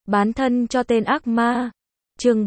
Bán thân cho tên ác ma. Chương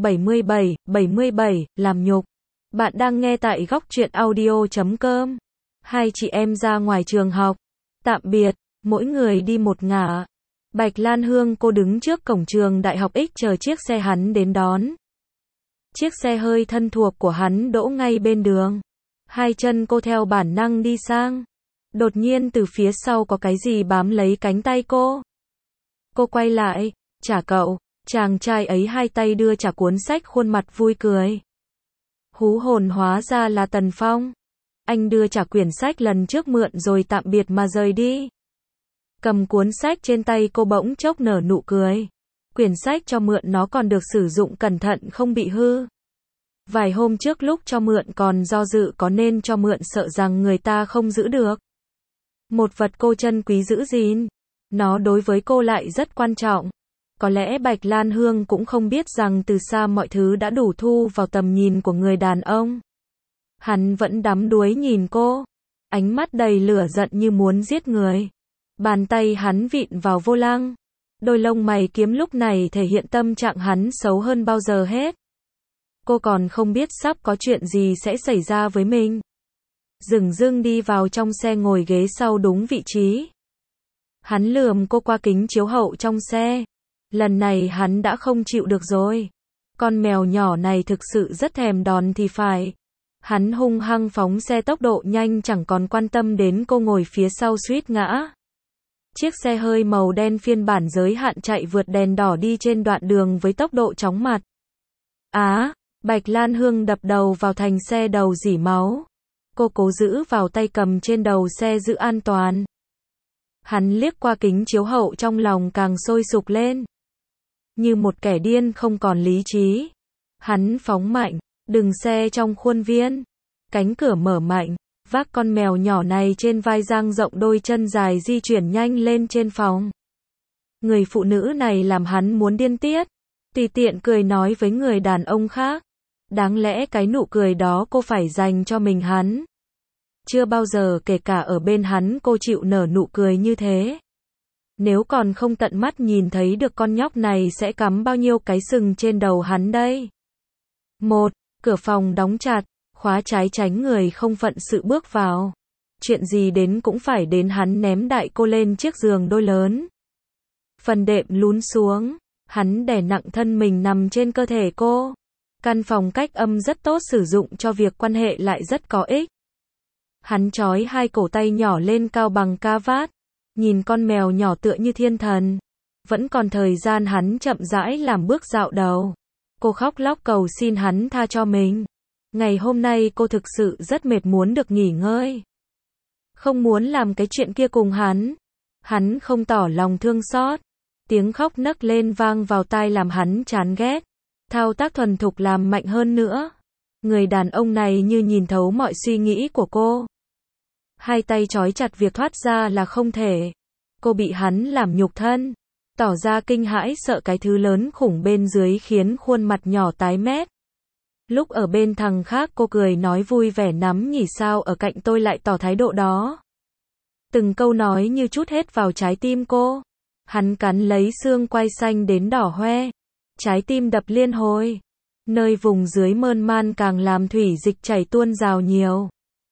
77, làm nhục. Bạn đang nghe tại góc truyện audio.com. Hai chị em ra ngoài trường học. Tạm biệt, mỗi người đi một ngả. Bạch Lan Hương cô đứng trước cổng trường đại học X chờ chiếc xe hắn đến đón. Chiếc xe hơi thân thuộc của hắn đỗ ngay bên đường. Hai chân cô theo bản năng đi sang. Đột nhiên từ phía sau có cái gì bám lấy cánh tay cô. Cô quay lại, trả cậu. Chàng trai ấy hai tay đưa trả cuốn sách, khuôn mặt vui cười. Hú hồn, hóa ra là Tần Phong. Anh đưa trả quyển sách lần trước mượn rồi tạm biệt mà rời đi. Cầm cuốn sách trên tay, cô bỗng chốc nở nụ cười. Quyển sách cho mượn nó còn được sử dụng cẩn thận, không bị hư. Vài hôm trước lúc cho mượn còn do dự có nên cho mượn, sợ rằng người ta không giữ được. Một vật cô trân quý giữ gìn, nó đối với cô lại rất quan trọng. Có lẽ Bạch Lan Hương cũng không biết rằng từ xa mọi thứ đã đủ thu vào tầm nhìn của người đàn ông. Hắn vẫn đắm đuối nhìn cô, ánh mắt đầy lửa giận như muốn giết người. Bàn tay hắn vịn vào vô lăng. Đôi lông mày kiếm lúc này thể hiện tâm trạng hắn xấu hơn bao giờ hết. Cô còn không biết sắp có chuyện gì sẽ xảy ra với mình. Dửng dưng đi vào trong xe, ngồi ghế sau đúng vị trí. Hắn lườm cô qua kính chiếu hậu trong xe. Lần này hắn đã không chịu được rồi. Con mèo nhỏ này thực sự rất thèm đòn thì phải. Hắn hung hăng phóng xe tốc độ nhanh, chẳng còn quan tâm đến cô ngồi phía sau suýt ngã. Chiếc xe hơi màu đen phiên bản giới hạn chạy vượt đèn đỏ đi trên đoạn đường với tốc độ chóng mặt. Bạch Lan Hương đập đầu vào thành xe, đầu rỉ máu. Cô cố giữ vào tay cầm trên đầu xe giữ an toàn. Hắn liếc qua kính chiếu hậu, trong lòng càng sôi sục lên. Như một kẻ điên không còn lý trí. Hắn phóng mạnh, dừng xe trong khuôn viên. Cánh cửa mở mạnh, vác con mèo nhỏ này trên vai, dang rộng đôi chân dài di chuyển nhanh lên trên phòng. Người phụ nữ này làm hắn muốn điên tiết. Tùy tiện cười nói với người đàn ông khác. Đáng lẽ cái nụ cười đó cô phải dành cho mình. Hắn chưa bao giờ, kể cả ở bên hắn, cô chịu nở nụ cười như thế. Nếu còn không tận mắt nhìn thấy được con nhóc này sẽ cắm bao nhiêu cái sừng trên đầu hắn đây. Cửa phòng đóng chặt, khóa trái, tránh người không phận sự bước vào. Chuyện gì đến cũng phải đến. Hắn ném đại cô lên chiếc giường đôi lớn. Phần đệm lún xuống, hắn đè nặng thân mình nằm trên cơ thể cô. Căn phòng cách âm rất tốt, sử dụng cho việc quan hệ lại rất có ích. Hắn trói hai cổ tay nhỏ lên cao bằng ca vát. Nhìn con mèo nhỏ tựa như thiên thần. Vẫn còn thời gian, hắn chậm rãi làm bước dạo đầu. Cô khóc lóc cầu xin hắn tha cho mình. Ngày hôm nay cô thực sự rất mệt, muốn được nghỉ ngơi. Không muốn làm cái chuyện kia cùng hắn. Hắn không tỏ lòng thương xót. Tiếng khóc nấc lên vang vào tai làm hắn chán ghét. Thao tác thuần thục làm mạnh hơn nữa. Người đàn ông này như nhìn thấu mọi suy nghĩ của cô. Hai tay trói chặt, việc thoát ra là không thể. Cô bị hắn làm nhục thân. Tỏ ra kinh hãi sợ cái thứ lớn khủng bên dưới khiến khuôn mặt nhỏ tái mét. Lúc ở bên thằng khác cô cười nói vui vẻ nắm nhỉ, sao ở cạnh tôi lại tỏ thái độ đó. Từng câu nói như trút hết vào trái tim cô. Hắn cắn lấy xương quai xanh đến đỏ hoe. Trái tim đập liên hồi. Nơi vùng dưới mơn man càng làm thủy dịch chảy tuôn rào nhiều.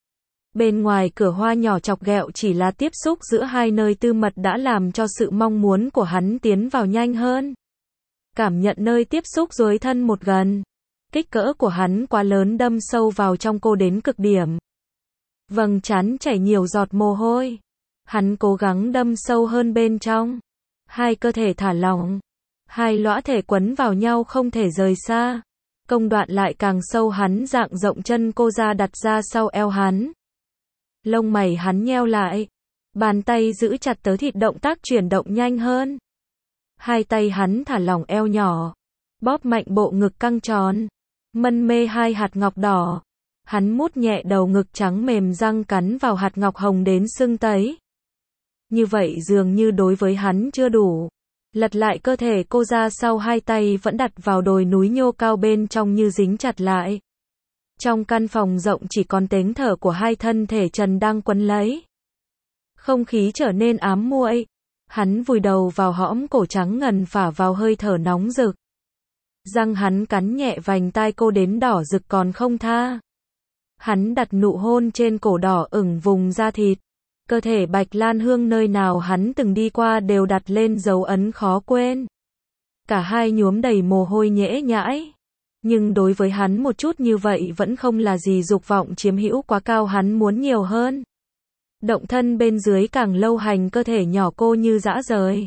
Bên ngoài cửa hoa nhỏ chọc ghẹo chỉ là tiếp xúc giữa hai nơi tư mật đã làm cho sự mong muốn của hắn tiến vào nhanh hơn. Cảm nhận nơi tiếp xúc dưới thân một gần. Kích cỡ của hắn quá lớn, đâm sâu vào trong cô đến cực điểm. Vầng trán chảy nhiều giọt mồ hôi. Hắn cố gắng đâm sâu hơn bên trong. Hai cơ thể thả lỏng. Hai lõa thể quấn vào nhau không thể rời xa. Công đoạn lại càng sâu, hắn dang rộng chân cô ra đặt ra sau eo hắn. Lông mày hắn nheo lại. Bàn tay giữ chặt tớ thịt, động tác chuyển động nhanh hơn. Hai tay hắn thả lỏng eo nhỏ. Bóp mạnh bộ ngực căng tròn. Mân mê hai hạt ngọc đỏ. Hắn mút nhẹ đầu ngực trắng mềm, răng cắn vào hạt ngọc hồng đến sưng tấy. Như vậy dường như đối với hắn chưa đủ. Lật lại cơ thể cô ra sau, hai tay vẫn đặt vào đồi núi nhô cao bên trong như dính chặt lại. Trong căn phòng rộng chỉ còn tiếng thở của hai thân thể trần đang quấn lấy. Không khí trở nên ám muội. Hắn vùi đầu vào hõm cổ trắng ngần phả vào hơi thở nóng rực. Răng hắn cắn nhẹ vành tai cô đến đỏ rực còn không tha. Hắn đặt nụ hôn trên cổ đỏ ửng vùng da thịt. Cơ thể Bạch Lan Hương nơi nào hắn từng đi qua đều đặt lên dấu ấn khó quên. Cả hai nhuốm đầy mồ hôi nhễ nhãi. Nhưng đối với hắn một chút như vậy vẫn không là gì, dục vọng chiếm hữu quá cao, hắn muốn nhiều hơn. Động thân bên dưới càng lâu, hành cơ thể nhỏ cô như dã rời.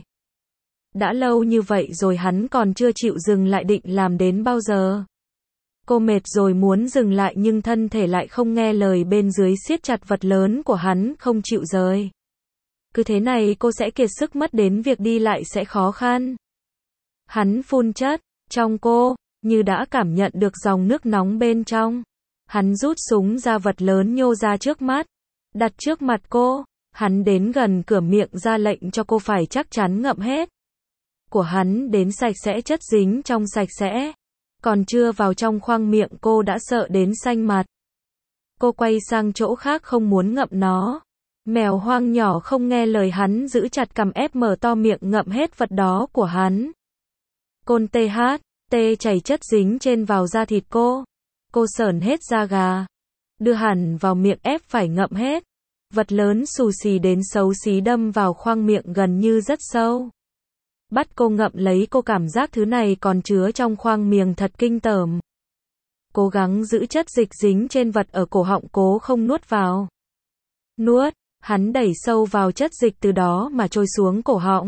Đã lâu như vậy rồi hắn còn chưa chịu dừng lại, định làm đến bao giờ? Cô mệt rồi muốn dừng lại nhưng thân thể lại không nghe lời, bên dưới siết chặt vật lớn của hắn không chịu rời. Cứ thế này cô sẽ kiệt sức, mất đến việc đi lại sẽ khó khăn. Hắn phun chất trong cô, như đã cảm nhận được dòng nước nóng bên trong. Hắn rút súng ra, vật lớn nhô ra trước mắt, đặt trước mặt cô. Hắn đến gần cửa miệng ra lệnh cho cô phải chắc chắn ngậm hết. Của hắn đến sạch sẽ, chất dính trong sạch sẽ. Còn chưa vào trong khoang miệng cô đã sợ đến xanh mặt. Cô quay sang chỗ khác không muốn ngậm nó. Mèo hoang nhỏ không nghe lời hắn, giữ chặt cằm ép mở to miệng ngậm hết vật đó của hắn. Côn tê chảy chất dính trên vào da thịt cô. Cô sởn hết da gà. Đưa hẳn vào miệng ép phải ngậm hết. Vật lớn xù xì đến xấu xí đâm vào khoang miệng gần như rất sâu. Bắt cô ngậm lấy, cô cảm giác thứ này còn chứa trong khoang miệng thật kinh tởm. Cố gắng giữ chất dịch dính trên vật ở cổ họng, cố không nuốt vào. Nuốt, hắn đẩy sâu vào, chất dịch từ đó mà trôi xuống cổ họng.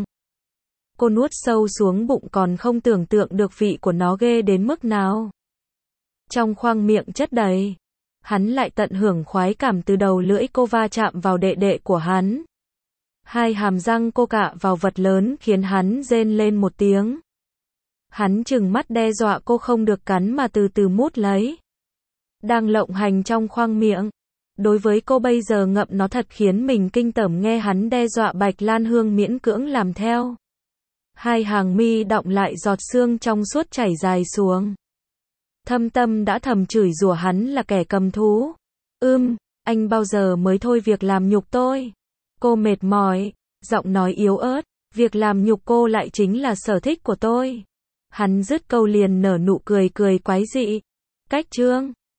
Cô nuốt sâu xuống bụng, còn không tưởng tượng được vị của nó ghê đến mức nào. Trong khoang miệng chất đầy. Hắn lại tận hưởng khoái cảm từ đầu lưỡi cô va chạm vào đệ đệ của hắn. Hai hàm răng cô cạ vào vật lớn khiến hắn rên lên một tiếng. Hắn trừng mắt đe dọa cô không được cắn mà từ từ mút lấy. Đang lộng hành trong khoang miệng. Đối với cô bây giờ ngậm nó thật khiến mình kinh tởm, nghe hắn đe dọa Bạch Lan Hương miễn cưỡng làm theo. Hai hàng mi đọng lại, giọt sương trong suốt chảy dài xuống. Thâm tâm đã thầm chửi rủa hắn là kẻ cầm thú. Anh bao giờ mới thôi việc làm nhục tôi? Cô mệt mỏi, giọng nói yếu ớt, việc làm nhục cô lại chính là sở thích của tôi. Hắn dứt câu liền nở nụ cười quái dị. Cách chương